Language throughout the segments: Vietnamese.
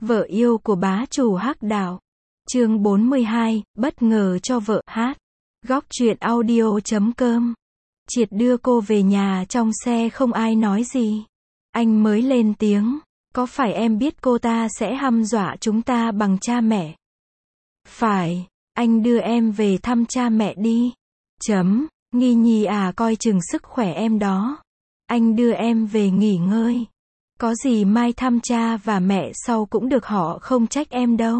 Vợ yêu của bá chủ Hắc Đạo. Chương 42, bất ngờ cho vợ hát. Góc truyện audio.com. Triệt đưa cô về nhà trong xe không ai nói gì. Anh mới lên tiếng, có phải em biết cô ta sẽ hăm dọa chúng ta bằng cha mẹ? Phải, anh đưa em về thăm cha mẹ đi. Nghi nhi à, coi chừng sức khỏe em đó. Anh đưa em về nghỉ ngơi. Có gì mai thăm cha và mẹ sau cũng được, họ không trách em đâu.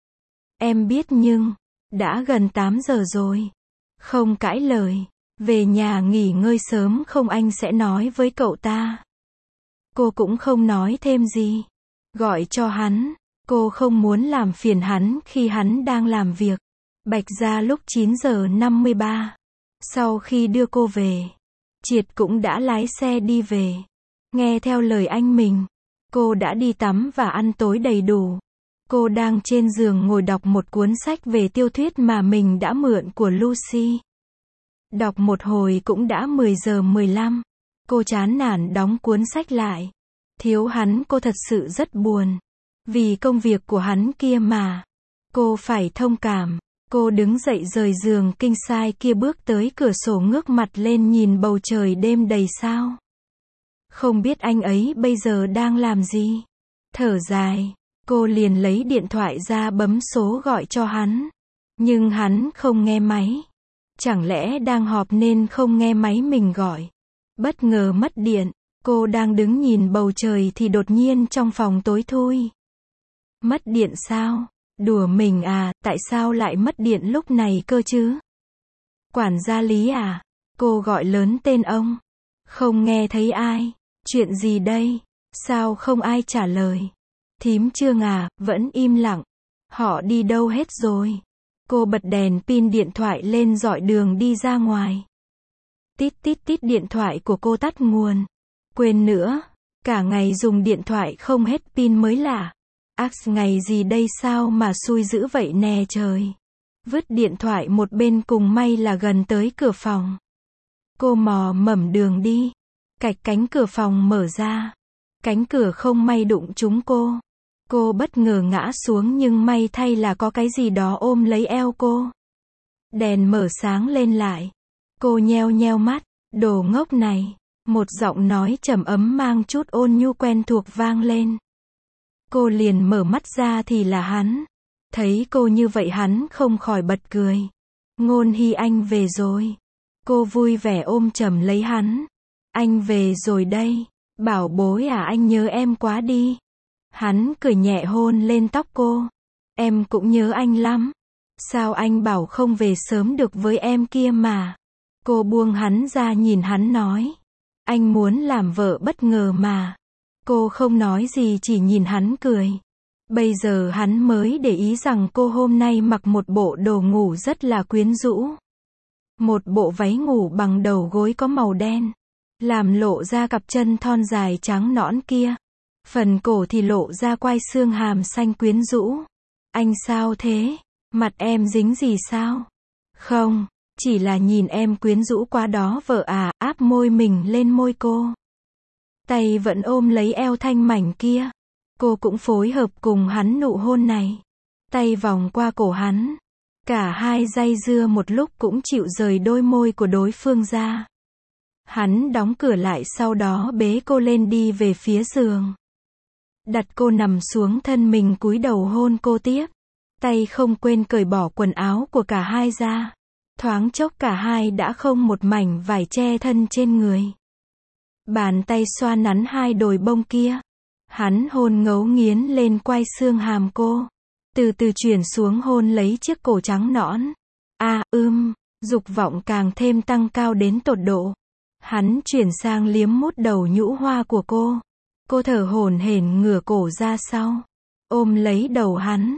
Em biết nhưng, đã gần 8 giờ rồi. Không cãi lời. Về nhà nghỉ ngơi sớm không anh sẽ nói với cậu ta. Cô cũng không nói thêm gì. Gọi cho hắn. Cô không muốn làm phiền hắn khi hắn đang làm việc. Bạch ra lúc 9 giờ 53. Sau khi đưa cô về, Triệt cũng đã lái xe đi về. Nghe theo lời anh mình, cô đã đi tắm và ăn tối đầy đủ. Cô đang trên giường ngồi đọc một cuốn sách về tiêu thuyết mà mình đã mượn của Lucy. Đọc một hồi cũng đã 10 giờ 15. Cô chán nản đóng cuốn sách lại. Thiếu hắn cô thật sự rất buồn. Vì công việc của hắn kia mà. Cô phải thông cảm. Cô đứng dậy rời giường king size kia bước tới cửa sổ ngước mặt lên nhìn bầu trời đêm đầy sao. Không biết anh ấy bây giờ đang làm gì. Thở dài, cô liền lấy điện thoại ra bấm số gọi cho hắn. Nhưng hắn không nghe máy. Chẳng lẽ đang họp nên không nghe máy mình gọi. Bất ngờ mất điện, cô đang đứng nhìn bầu trời thì đột nhiên trong phòng tối thui. Mất điện sao? Đùa mình à, tại sao lại mất điện lúc này cơ chứ? Quản gia Lý à? Cô gọi lớn tên ông. Không nghe thấy ai. Chuyện gì đây? Sao không ai trả lời? Thím Trương à, vẫn im lặng. Họ đi đâu hết rồi? Cô bật đèn pin điện thoại lên dọi đường đi ra ngoài. Tít tít tít, điện thoại của cô tắt nguồn. Quên nữa. Cả ngày dùng điện thoại không hết pin mới lạ. Ngày gì đây sao mà xui dữ vậy nè trời. Vứt điện thoại một bên cùng may là gần tới cửa phòng. Cô mò mẫm đường đi. Cạch cánh cửa phòng mở ra. Cánh cửa không may đụng trúng cô. Cô bất ngờ ngã xuống nhưng may thay là có cái gì đó ôm lấy eo cô. Đèn mở sáng lên lại. Cô nheo nheo mắt. Đồ ngốc này. Một giọng nói trầm ấm mang chút ôn nhu quen thuộc vang lên. Cô liền mở mắt ra thì là hắn. Thấy cô như vậy hắn không khỏi bật cười. Ngôn Hy, anh về rồi. Cô vui vẻ ôm chầm lấy hắn. Anh về rồi đây. Bảo bối à, anh nhớ em quá đi. Hắn cười nhẹ hôn lên tóc cô. Em cũng nhớ anh lắm. Sao anh bảo không về sớm được với em kia mà. Cô buông hắn ra nhìn hắn nói. Anh muốn làm vợ bất ngờ mà. Cô không nói gì chỉ nhìn hắn cười. Bây giờ hắn mới để ý rằng cô hôm nay mặc một bộ đồ ngủ rất là quyến rũ. Một bộ váy ngủ bằng đầu gối có màu đen. Làm lộ ra cặp chân thon dài trắng nõn kia. Phần cổ thì lộ ra quai xương hàm xanh quyến rũ. Anh sao thế? Mặt em dính gì sao? Không, chỉ là nhìn em quyến rũ quá đó vợ à, áp môi mình lên môi cô. Tay vẫn ôm lấy eo thanh mảnh kia. Cô cũng phối hợp cùng hắn nụ hôn này. Tay vòng qua cổ hắn. Cả hai dây dưa một lúc cũng chịu rời đôi môi của đối phương ra. Hắn đóng cửa lại sau đó bế cô lên đi về phía giường. Đặt cô nằm xuống thân mình cúi đầu hôn cô tiếp. Tay không quên cởi bỏ quần áo của cả hai ra. Thoáng chốc cả hai đã không một mảnh vải che thân trên người. Bàn tay xoa nắn hai đồi bông kia. Hắn hôn ngấu nghiến lên quai xương hàm cô. Từ từ chuyển xuống hôn lấy chiếc cổ trắng nõn. Dục vọng càng thêm tăng cao đến tột độ. Hắn chuyển sang liếm mút đầu nhũ hoa của cô. Cô thở hổn hển ngửa cổ ra sau. Ôm lấy đầu hắn.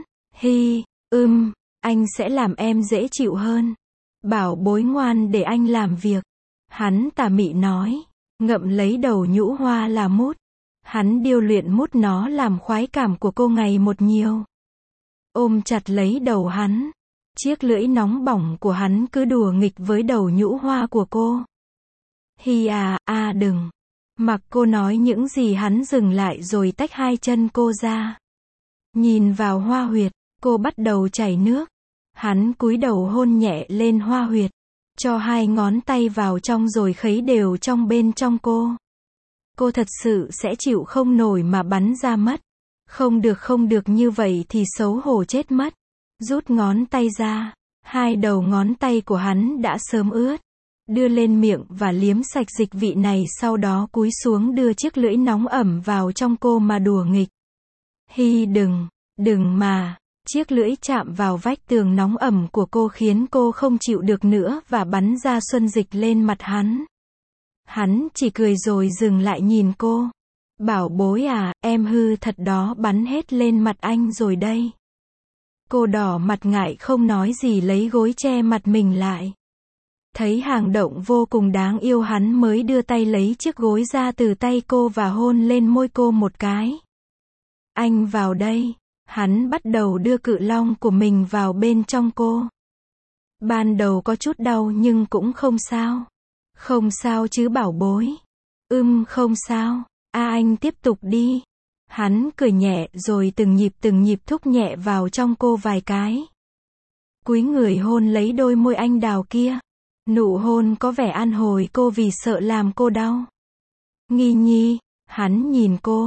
Anh sẽ làm em dễ chịu hơn. Bảo bối ngoan để anh làm việc. Hắn tà mị nói. Ngậm lấy đầu nhũ hoa là mút. Hắn điêu luyện mút nó làm khoái cảm của cô ngày một nhiều. Ôm chặt lấy đầu hắn. Chiếc lưỡi nóng bỏng của hắn cứ đùa nghịch với đầu nhũ hoa của cô. Hi à, đừng. Mặc cô nói những gì hắn dừng lại rồi tách hai chân cô ra. Nhìn vào hoa huyệt, cô bắt đầu chảy nước. Hắn cúi đầu hôn nhẹ lên hoa huyệt, cho 2 ngón tay vào trong rồi khuấy đều trong bên trong cô. Cô thật sự sẽ chịu không nổi mà bắn ra mất. Không được như vậy thì xấu hổ chết mất. Rút ngón tay ra, 2 đầu ngón tay của hắn đã sớm ướt. Đưa lên miệng và liếm sạch dịch vị này, sau đó cúi xuống đưa chiếc lưỡi nóng ẩm vào trong cô mà đùa nghịch. Hi đừng mà. Chiếc lưỡi chạm vào vách tường nóng ẩm của cô khiến cô không chịu được nữa và bắn ra xuân dịch lên mặt hắn. Hắn chỉ cười rồi dừng lại nhìn cô. Bảo bối à, em hư thật đó, bắn hết lên mặt anh rồi đây. Cô đỏ mặt ngại không nói gì, lấy gối che mặt mình lại. Thấy hành động vô cùng đáng yêu, hắn mới đưa tay lấy chiếc gối ra từ tay cô và hôn lên môi cô một cái. Anh vào đây. Hắn bắt đầu đưa cự long của mình vào bên trong cô. Ban đầu có chút đau nhưng cũng không sao. Không sao chứ bảo bối. Không sao. Anh tiếp tục đi. Hắn cười nhẹ rồi từng nhịp thúc nhẹ vào trong cô vài cái. Cúi người hôn lấy đôi môi anh đào kia. Nụ hôn có vẻ an ủi cô vì sợ làm cô đau. Nghi nhi. Hắn nhìn cô.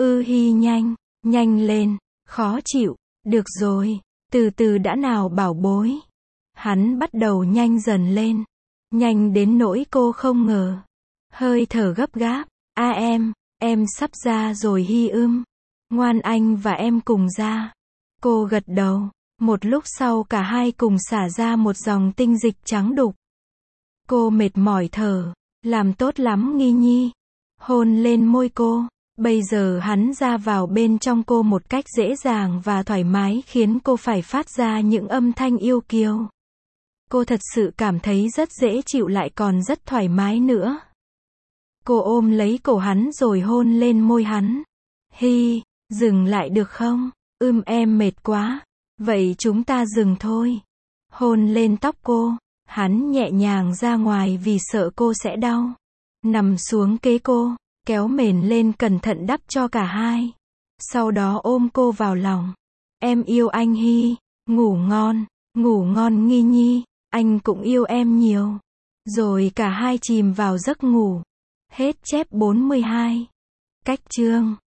Nhanh lên. Khó chịu. Được rồi. Từ từ đã nào bảo bối. Hắn bắt đầu nhanh dần lên. Nhanh đến nỗi cô không ngờ. Hơi thở gấp gáp. Em sắp ra rồi Hi. Ngoan, anh và em cùng ra. Cô gật đầu. Một lúc sau cả hai cùng xả ra một dòng tinh dịch trắng đục. Cô mệt mỏi thở. Làm tốt lắm Nghi nhi. Hôn lên môi cô. Bây giờ hắn ra vào bên trong cô một cách dễ dàng và thoải mái khiến cô phải phát ra những âm thanh yêu kiều. Cô thật sự cảm thấy rất dễ chịu lại còn rất thoải mái nữa. Cô ôm lấy cổ hắn rồi hôn lên môi hắn. Hi, dừng lại được không? Em mệt quá. Vậy chúng ta dừng thôi. Hôn lên tóc cô. Hắn nhẹ nhàng ra ngoài vì sợ cô sẽ đau. Nằm xuống kế cô. Kéo mền lên cẩn thận đắp cho cả hai. Sau đó ôm cô vào lòng. Em yêu anh Hi. Ngủ ngon Nghi nhi. Anh cũng yêu em nhiều. Rồi cả hai chìm vào giấc ngủ. Hết chép 42. Cách chương